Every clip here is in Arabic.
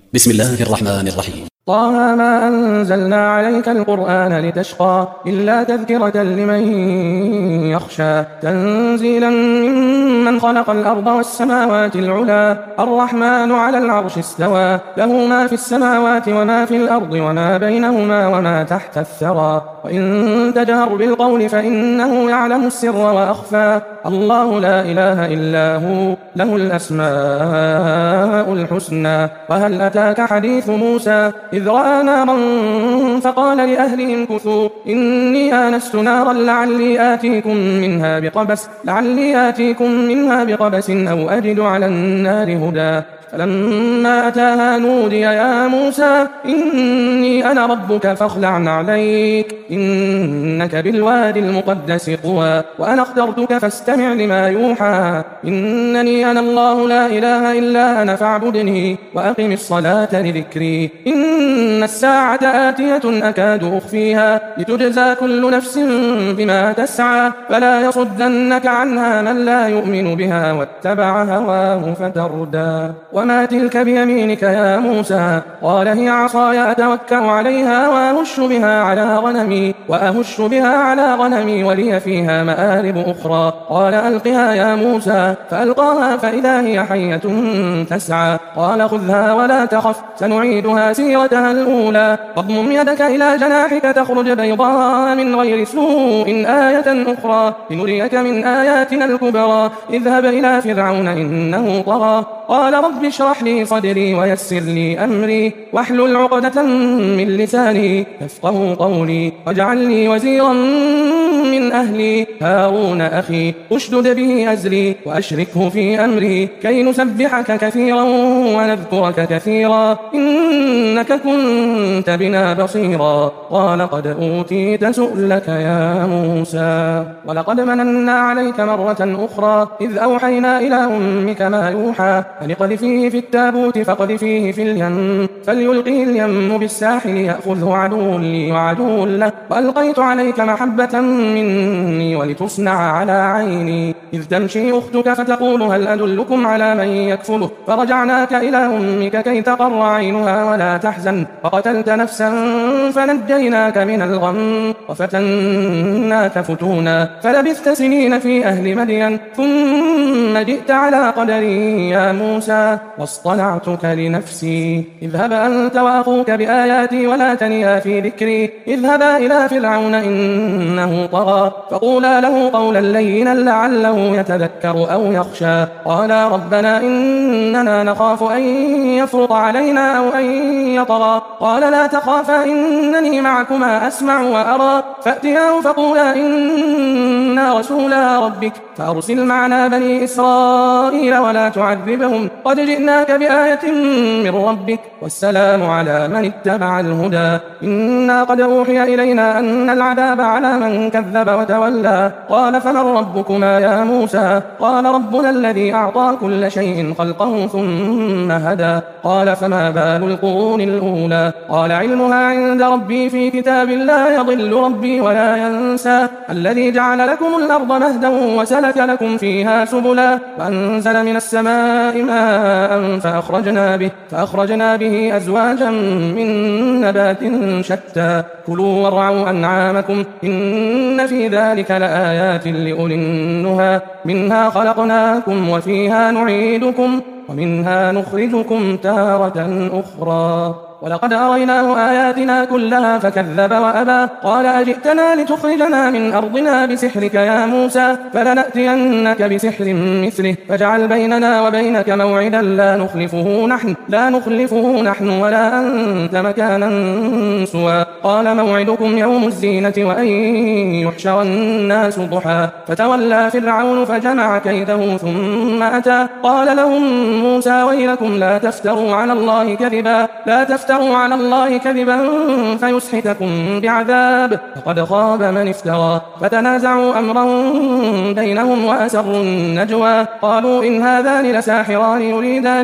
بسم الله الرحمن الرحيم. طه ما أنزلنا عليك القرآن لتشقى إلا تذكرة لمن يخشى تنزيلا ممن خلق الأرض والسماوات العلا الرحمن على العرش استوى له ما في السماوات وما في الأرض وما بينهما وما تحت الثرى وإن تجهر بالقول فإنه يعلم السر وأخفى الله لا إله إلا هو له الأسماء الحسنى وهل أتاك حديث موسى إذ رأى نارا فقال لأهلهم كثوا إني آنست نارا لعلي آتيكم منها بقبس أو أجد على النار هدى فلما أتاها نودي يا موسى إني أنا ربك فاخلع عليك إنك بالوادي المقدس طوى وأنا اخترتك فاستمع لما يوحى إنني أنا الله لا إله إلا أنا فاعبدني وأقم الصلاة لذكري إن الساعة آتية أكاد أخفيها لتجزى كل نفس بما تسعى فلا يصدنك عنها من لا يؤمن بها واتبع هواه فتردى وما تلك بيمينك يا موسى قال هي عصاي أتوكأ عليها وأهش بها على غنمي ولي فيها مآرب أخرى قال ألقها يا موسى فألقاها فإذا هي حية تسعى قال خذها ولا تخف سنعيدها سيرتها الأولى واضمم يدك إلى جناحك تخرج بيضاء من غير سوء آية أخرى لنريك من آياتنا الكبرى اذهب إلى فرعون إنه طغى قال رب اشرح لي صدري ويسر لي أمري واحلل عقدة من لساني يفقهوا قولي واجعل لي وزيرا من أهلي هارون أخي اشدد به أزري وأشركه في أمري كي نسبحك كثيرا ونذكرك كثيرا إنك كنت بنا بصيرا قال قد أوتيت سؤلك يا موسى ولقد مننا عليك مرة أخرى إذ أوحينا إلى أمك ما يوحى أن اقذفيه في التابوت فاقذفيه في اليم فليلقه اليم بالساحل يأخذه عدو لي وعدو له وألقيت عليك محبة مني ولتصنع على عيني إذ تمشي أختك فتقول هل أدلكم على من يكفله فرجعناك إلى أمك كي تقر عينها ولا تحزن وقتلت نفسا فنجيناك من الغم وفتناك فتونا فلبثت سنين في أهل مدين ثم جئت على قدري يا موسى واصطنعتك لنفسي اذهب أنت وأخوك بآياتي ولا تنيا في ذكري اذهبا إلى فرعون إنه طغى فقولا له قولا لينا لعله يتذكر أو يخشى قالا ربنا إننا نخاف أن يفرط علينا أو أن يطغى قال لا تخافا إنني معكما أسمع وأرى فأتياه فقولا إنا رسولا ربك فأرسل معنا بني إسرائيل ولا تعذبهم قد جئناك بآية من ربك والسلام على من اتبع الهدى إنا قد أوحي إلينا أن العذاب على من كذب وتولى قال فمن ربكما يا موسى قال ربنا الذي أعطى كل شيء خلقه ثم هدى قال فما بال القرون الأولى قال علمها عند ربي في كتاب لا يضل ربي ولا ينسى الذي جعل لكم الأرض مهدا وسلك لكم فيها سبلا وأنزل من السماء ماء فأخرجنا به أزواجا من نبات شتى كلوا وارعوا أنعامكم إن في ذلك لآيات لأولي النهى منها خلقناكم وفيها نعيدكم ومنها نخرجكم تارة أخرى ولقد أريناه آياتنا كلها فكذب وأبى قال أجئتنا لتخرجنا من أرضنا بسحرك يا موسى فلنأتينك بسحر مثله فاجعل بيننا وبينك موعدا لا نخلفه نحن ولا أنت مكانا سوى قال موعدكم يوم الزينة وأن يحشر الناس ضحى فتولى فرعون فجمع كيده ثم أتى قال لهم موسى ويلكم لا تفتروا على الله كذبا تفتروا على الله كذبا فيسحتكم بعذاب فقد خاب من افترى. فتنازعوا أمرا بينهم وأسروا النجوى قالوا إن هذان لساحران يريدان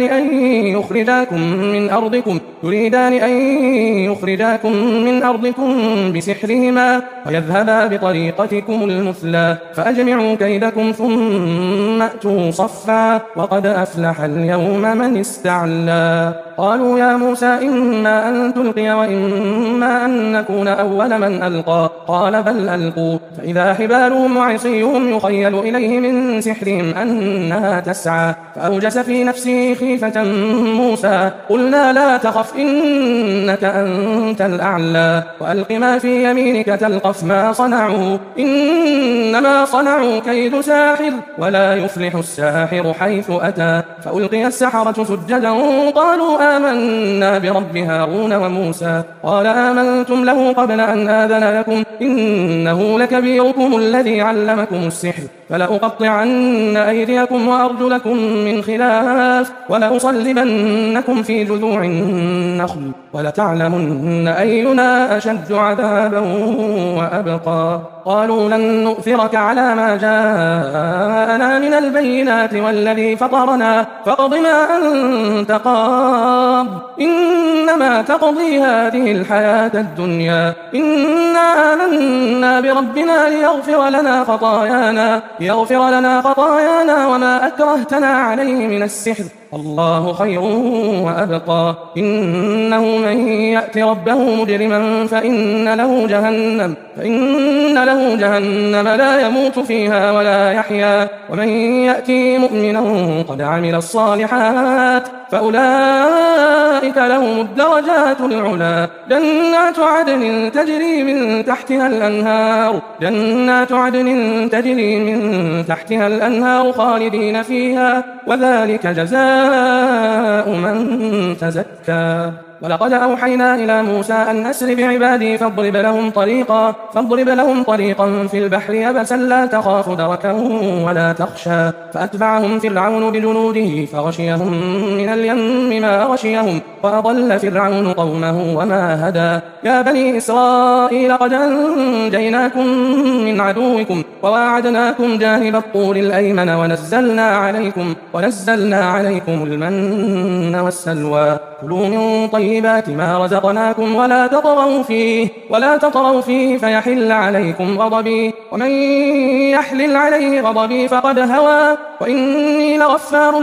أن يخرجاكم من أرضكم بسحرهما ويذهبا بطريقتكم المثلى فأجمعوا كيدكم ثم أتوا صفا وقد أفلح اليوم من استعلى. قالوا يا موسى إما أن تلقي وإما أن نكون أول من ألقى قال بل ألقوا فإذا حبالهم وعصيهم يخيل إليه من سحرهم أنها تسعى فأوجس في نفسه خيفة موسى قلنا لا تخف إنك أنت الأعلى وألق ما في يمينك تلقف ما صنعوا إنما صنعوا كيد ساحر ولا يفلح الساحر حيث أتى. فألقي السحرة سجدا قالوا آمنا برب هارون وموسى قال آمنتم له قبل أن آذن لكم إنه لكبيركم الذي علمكم السحر فلأقطعن أيديكم وأرجلكم من خلاف ولأصلبنكم في جذوع النخل ولتعلمن أينا أشد عذابا وأبقى. قالوا لن نؤثرك على ما جاءنا من البينات والذي فطرنا فاقض ما أنت قاض إنما تقضي هذه الحياة الدنيا إنا آمنا بربنا ليغفر لنا خطايانا وما أكرهتنا عليه من السحر الله خير وأبقى. إنه من يأت ربه مجرما فإن له جهنم لا يموت فيها ولا يحيا ومن يأتي مؤمنا قد عمل الصالحات فأولئك لهم الدرجات العلا جنات عدن تجري من تحتها الأنهار خالدين فيها وذلك جزاء من تزكى. ولقد أوحينا إلى موسى أن أسر بعبادي فاضرب لهم طريقا في البحر يبسا لا تخاف دركا ولا تخشى فأتبعهم فرعون بجنوده فغشيهم من اليم ما غشيهم وأضل فرعون قومه وما هدى. يا بني إسرائيل قد أنجيناكم من عدوكم وواعدناكم جانب الطور الأيمن ونزلنا عليكم المن والسلوى كلوا من طيبات ما رزقناكم ولا تطغوا فيه فيحل عليكم غضبي ومن يحلل عليه غضبي فقد هوى وإني لغفار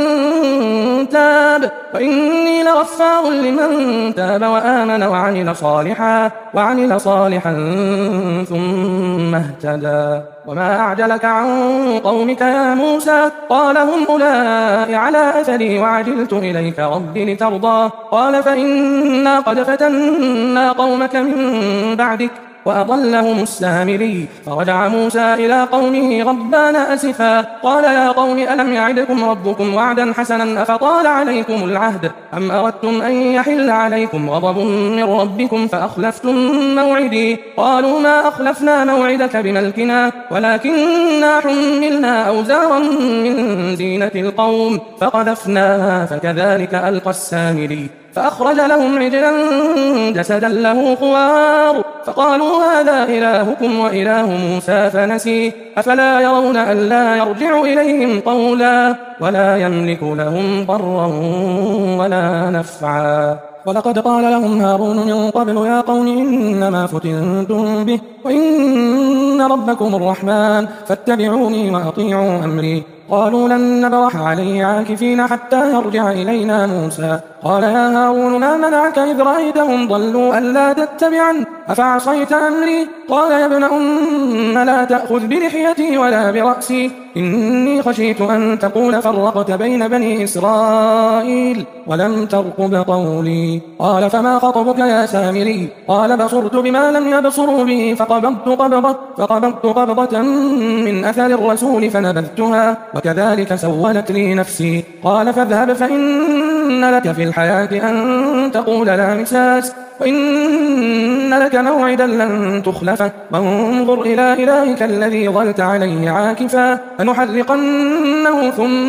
لمن تاب وآمن وعمل صالحا ثم اهتدى. وما أعجلك عن قومك يا موسى قال هم أولئك على أثري وعجلت إليك ربي لترضى قال فإنا قد فتنا قومك من بعدك وأضلهم السامري. فرجع موسى إلى قومه غضبان أسفا قال يا قوم ألم يعدكم ربكم وعدا حسنا أفطال عليكم العهد أم أردتم أن يحل عليكم غضب من ربكم فأخلفتم موعدي قالوا ما أخلفنا موعدك بملكنا ولكننا حملنا أوزارا من زينة القوم فقذفناها فكذلك ألقى السامري فأخرج لهم عجلا جسدا له خوار فقالوا هذا إلهكم وإله موسى فنسي أفلا يرون ألا يرجع إليهم قولا ولا يملك لهم ضرا ولا نفعا. ولقد قال لهم هارون من قبل يا قوم إنما فتنتم به وإن ربكم الرحمن فاتبعوني وأطيعوا أمري. قالوا لن نبرح عليه عاكفين حتى يرجع إلينا موسى قال يا هارون ما منعك إذ رأيتهم ضلوا ألا تتبعن أفعصيت أمري قال يا ابن أم لا تأخذ بلحيتي ولا برأسي إني خشيت أن تقول فرقت بين بني إسرائيل ولم ترقب قولي قال فما خطبك يا سامري قال بصرت بما لم يبصروا به فقبضت قبضة من أثر الرسول فنبذتها وكذلك سولت لي نفسي قال فاذهب فإن وإن لك في الحياة أن تقول لا مساس وإن لك موعدا لن تخلفه وانظر إلى إلهك الذي ظلت عليه عاكفا فنحرقنه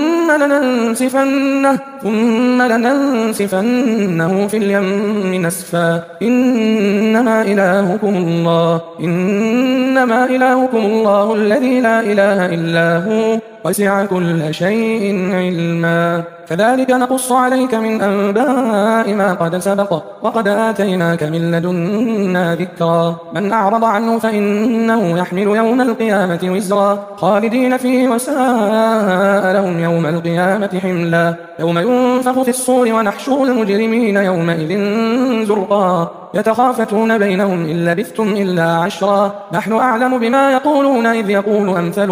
ثم لننسفنه في اليم نسفا إنما إلهكم الله الذي لا إله إلا هو وسع كل شيء علما كذلك نقص عليك من أنباء ما قد سبق وقد آتيناك من لدنا ذكرا من أعرض عنه فإنه يحمل يوم القيامة وزرا خالدين فيه وساء لهم يوم القيامة حملا يوم ينفخ في الصور ونحشر المجرمين يومئذ زرقا يتخافتون بينهم إن لبثتم إلا عشرا نحن أعلم بما يقولون إذ يقول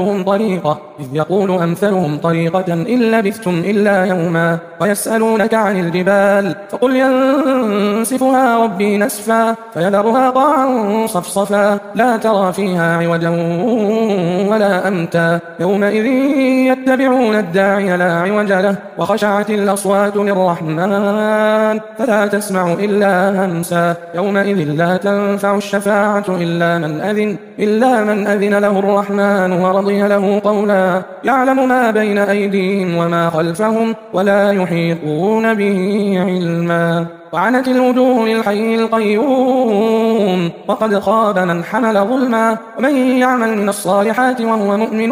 أمثلهم طريقة إن لبثتم إلا يوما ويسألونك عن الجبال فقل ينسفها ربي نسفا فيذرها قاعا صفصفا لا ترى فيها عوجا ولا أمتا يومئذ يتبعون الداعي لا عوج له وخشعت الأصوات للرحمن فلا تسمع إلا همسا يومئذ لا تنفع الشفاعة إلا من أذن له الرحمن ورضي له قولا يعلم ما بين أيديهم وما خلفهم ولا يحيطون به علما وعنت الوجوه للحي القيوم وقد خاب من حمل ظلما ومن يعمل من الصالحات وهو مؤمن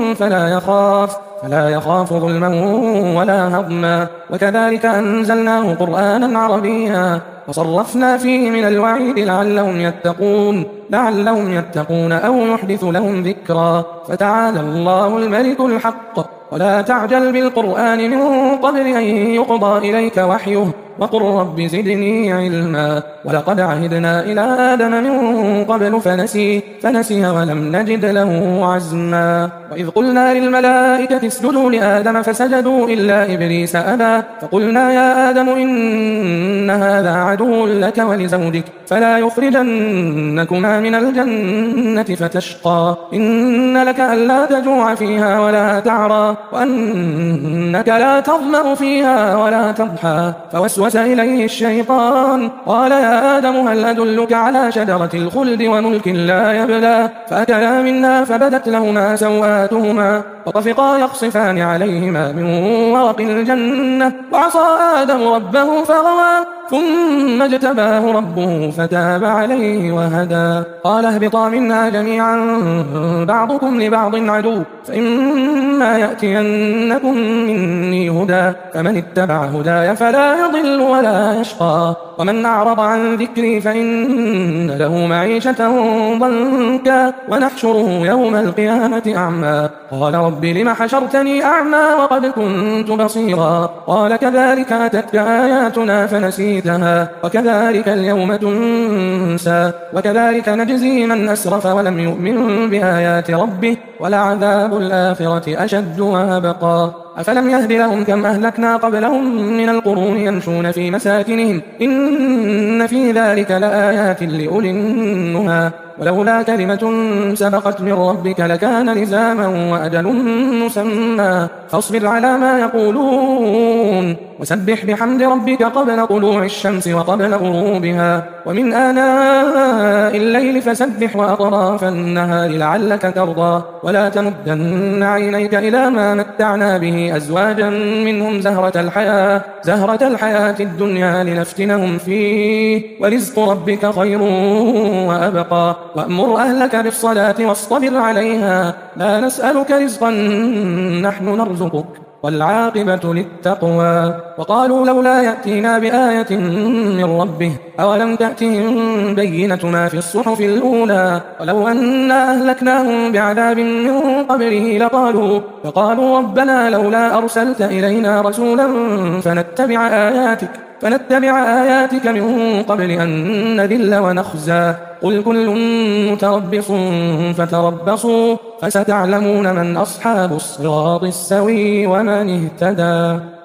فلا يخاف ظلما ولا هضما وكذلك أنزلناه قرآنا عربيا وصرفنا فيه من الوعيد لعلهم يتقون أو يحدث لهم ذكرا فتعالى الله الملك الحق ولا تعجل بالقرآن من قبل أن يقضى إليك وحيه وقل رب زدني علما ولقد عهدنا إلى آدم من قبل فنسي ولم نجد له عزما وإذ قلنا للملائكة اسجدوا لآدم فسجدوا إلا إبليس أبى فقلنا يا آدم إن هذا عدو لك ولزوجك فلا يخرجنكما من الجنة فتشقى إن لك ألا تجوع فيها ولا تعرى وأنك لا تظمأ فيها ولا تضحى فوسوس إليه الشيطان قال يا آدم هل أدلك على شجرة الخلد وملك لا يبلى فأكلا منها فبدت لهما سوآتهما وطفقا يخصفان عليهما من ورق الجنة وعصى آدم ربه فغوى ثم اجتباه ربه فتاب عليه وهدى قال اهبطا منها جميعا بعضكم لبعض عدو فإما يأتينكم مني هدى فمن اتبع هداي فلا يضل ولا يشقى ومن أعرض عن ذكري فإن له معيشة ضنكا ونحشره يوم القيامة أعمى قال رب لم حشرتني أعمى وقد كنت بصيرا قال كذلك أتتك آياتنا فنسيتها وكذلك اليوم تنسى وكذلك نجزي من أسرف ولم يؤمن بآيات ربه ولعذاب الآخرة أشد وأبقى أفلم يهد لهم كم أهلكنا قبلهم من القرون يمشون في مساكنهم إن في ذلك لآيات لأولي النهى ولولا كلمة سبقت من ربك لكان لزاما وأجل مسمى فاصبر على ما يقولون وسبح بحمد ربك قبل طلوع الشمس وقبل غروبها ومن آناء الليل فسبح وأطراف النهار لعلك ترضى ولا تمدن عينيك إلى ما متعنا به أزواجا منهم زهرة الحياة الدنيا لنفتنهم فيه ورزق ربك خير وأبقى وأمر أهلك بالصلاة واصطبر عليها لا نسألك رزقا نحن نرزقك والعاقبة للتقوى وقالوا لولا يأتينا بآية من ربه أولم تأتهم بينة ما في الصحف الأولى ولو أنا أهلكناهم بعذاب من قبله لقالوا ربنا لولا أرسلت إلينا رسولا فنتبع آياتك من قبل أن نذل ونخزى قل كل متربص فتربصوا فستعلمون من أصحاب الصراط السوي ومن اهتدى